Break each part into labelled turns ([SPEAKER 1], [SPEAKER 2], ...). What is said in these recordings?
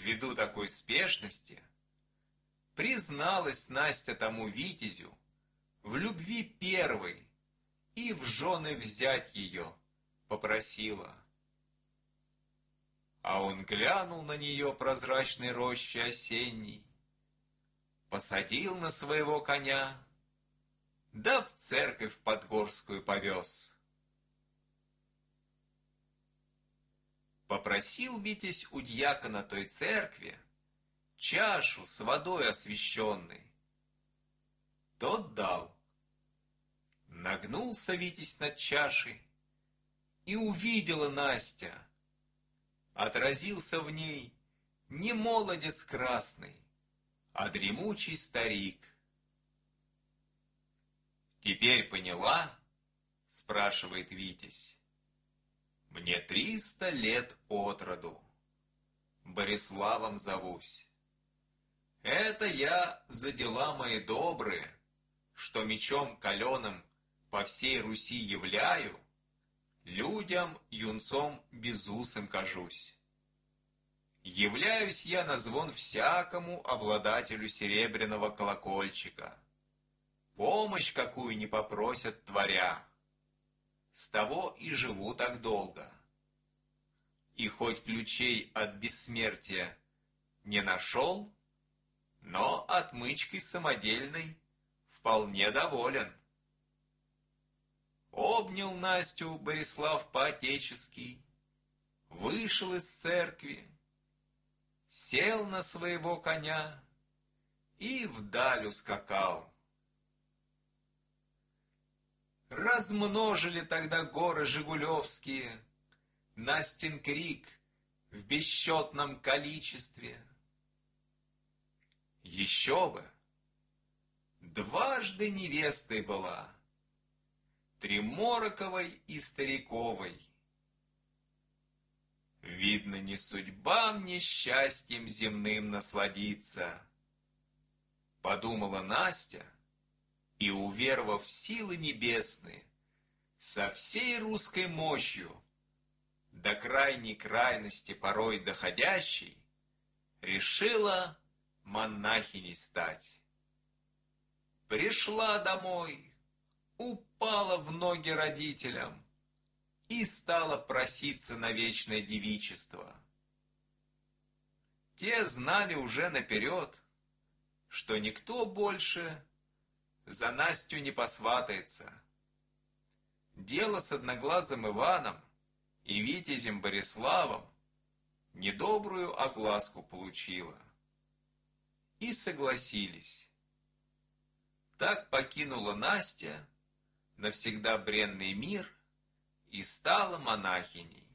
[SPEAKER 1] Ввиду такой спешности призналась Настя тому витязю в любви первой и в жены взять ее попросила. А он глянул на нее прозрачной рощи осенней, посадил на своего коня, да в церковь подгорскую повез. Попросил витязь у дьякона той церкви чашу с водой освященной. Тот дал. Нагнулся витязь над чашей, и увидела Настя. Отразился в ней не молодец красный, а дремучий старик. «Теперь поняла?» — спрашивает витязь. «Мне 300 лет от роду. Бориславом зовусь. Это я за дела мои добрые, что мечом каленым по всей Руси являю, людям юнцом безусым кажусь. Являюсь я на звон всякому обладателю серебряного колокольчика. Помощь какую не попросят творя. С того и живу так долго. И хоть ключей от бессмертия не нашел, но отмычкой самодельной вполне доволен». Обнял Настю Борислав по-отечески, вышел из церкви, сел на своего коня и вдаль ускакал. Размножили тогда горы жигулевские Настин крик в бесчетном количестве. Еще бы! Дважды невестой была, Тремороковой и Стариковой. Видно, не судьба мне счастьем земным насладиться, подумала Настя, и, уверовав в силы небесные, со всей русской мощью, до крайней крайности порой доходящей, решила монахиней стать. Пришла домой, упала в ноги родителям и стала проситься на вечное девичество. Те знали уже наперед, что никто больше за Настю не посватается. Дело с одноглазым Иваном и витязем Бориславом недобрую огласку получило. И согласились. Так покинула Настя навсегда бренный мир и стала монахиней.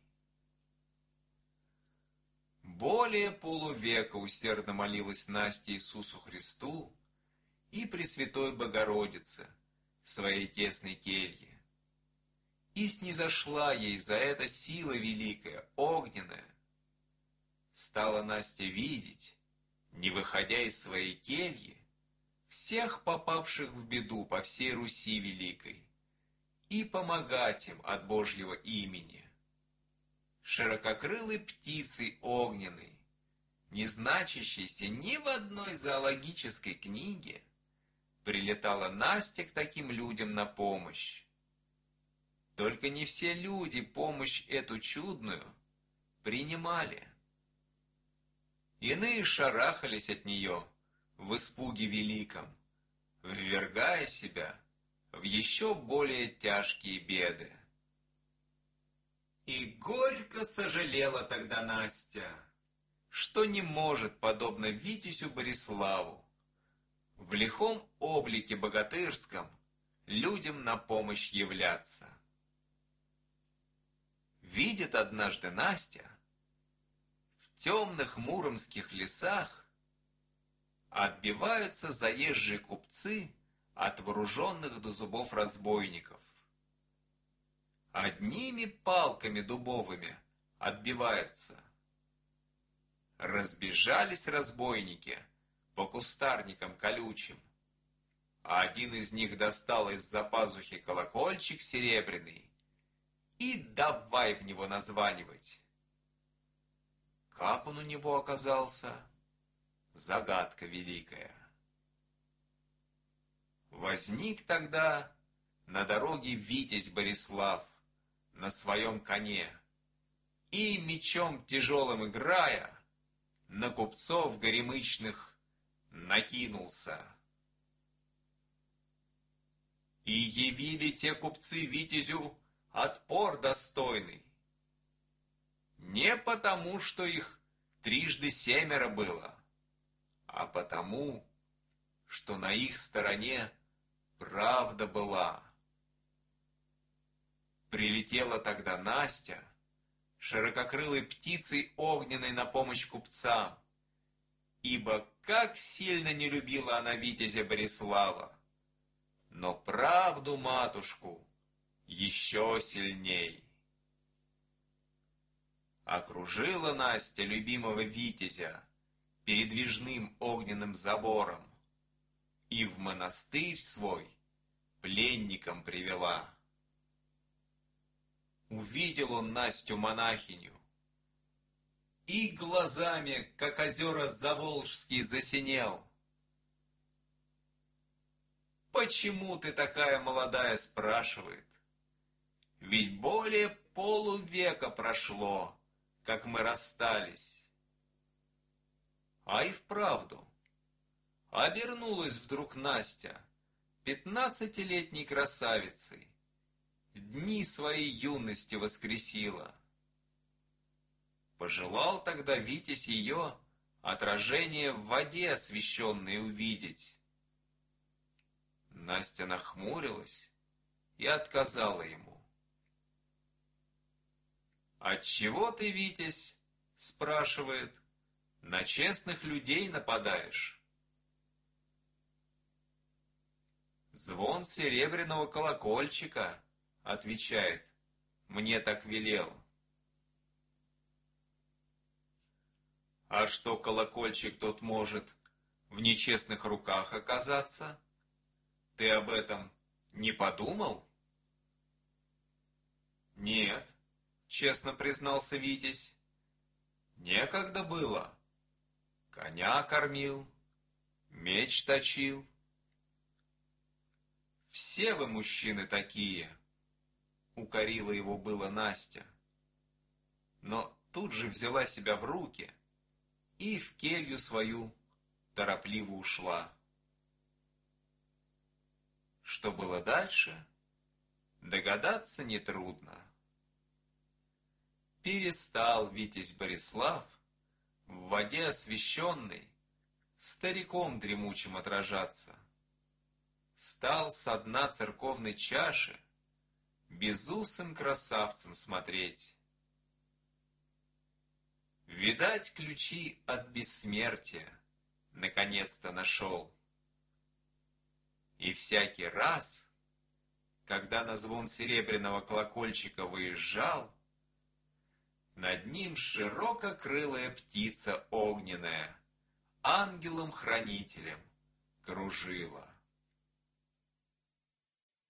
[SPEAKER 1] Более полувека усердно молилась Настя Иисусу Христу и Пресвятой Богородице в своей тесной келье. И снизошла ей за это сила великая, огненная. Стала Настя видеть, не выходя из своей кельи, всех попавших в беду по всей Руси великой, и помогать им от Божьего имени. Ширококрылой птицей огненной, не значащейся ни в одной зоологической книге, прилетала Настя к таким людям на помощь. Только не все люди помощь эту чудную принимали. Иные шарахались от нее в испуге великом, ввергая себя в еще более тяжкие беды. И горько сожалела тогда Настя, что не может, подобно витязю Бориславу, в лихом облике богатырском людям на помощь являться. Видит однажды Настя, в темных муромских лесах отбиваются заезжие купцы от вооруженных до зубов разбойников. Одними палками дубовыми отбиваются. Разбежались разбойники по кустарникам колючим, а один из них достал из-за пазухи колокольчик серебряный и давай в него названивать. как он у него оказался, загадка великая. Возник тогда на дороге витязь Борислав на своем коне и, мечом тяжелым играя, на купцов горемычных накинулся. И явили те купцы витязю отпор достойный. Не потому, что их 7 было, а потому, что на их стороне правда была. Прилетела тогда Настя, ширококрылой птицей огненной на помощь купцам, ибо как сильно не любила она витязя Борислава, но правду матушку еще сильней. Окружила Настя любимого витязя передвижным огненным забором и в монастырь свой пленником привела. Увидел он Настю-монахиню и глазами, как озера Заволжские, засинел. «Почему ты такая молодая?» — спрашивает. «Ведь более полувека прошло, как мы расстались». А и вправду, обернулась вдруг Настя 15-летней красавицей, дни своей юности воскресила. Пожелал тогда витязь ее отражение в воде освещенной увидеть. Настя нахмурилась и отказала ему. «Отчего ты, витязь, — спрашивает, — на честных людей нападаешь?» «Звон серебряного колокольчика, — отвечает, — мне так велел». «А что колокольчик тот может в нечестных руках оказаться? Ты об этом не подумал?» «Нет, — честно признался витязь, — некогда было. Коня кормил, меч точил». «Все вы мужчины такие!» — укорила его было Настя. Но тут же взяла себя в руки и в келью свою торопливо ушла. Что было дальше, догадаться нетрудно. Перестал витязь Борислав в воде освещенной стариком дремучим отражаться. Стал со дна церковной чаши безусым красавцем смотреть. Видать, ключи от бессмертия наконец-то нашел. И всякий раз, когда на звон серебряного колокольчика выезжал, над ним ширококрылая птица огненная ангелом-хранителем кружила.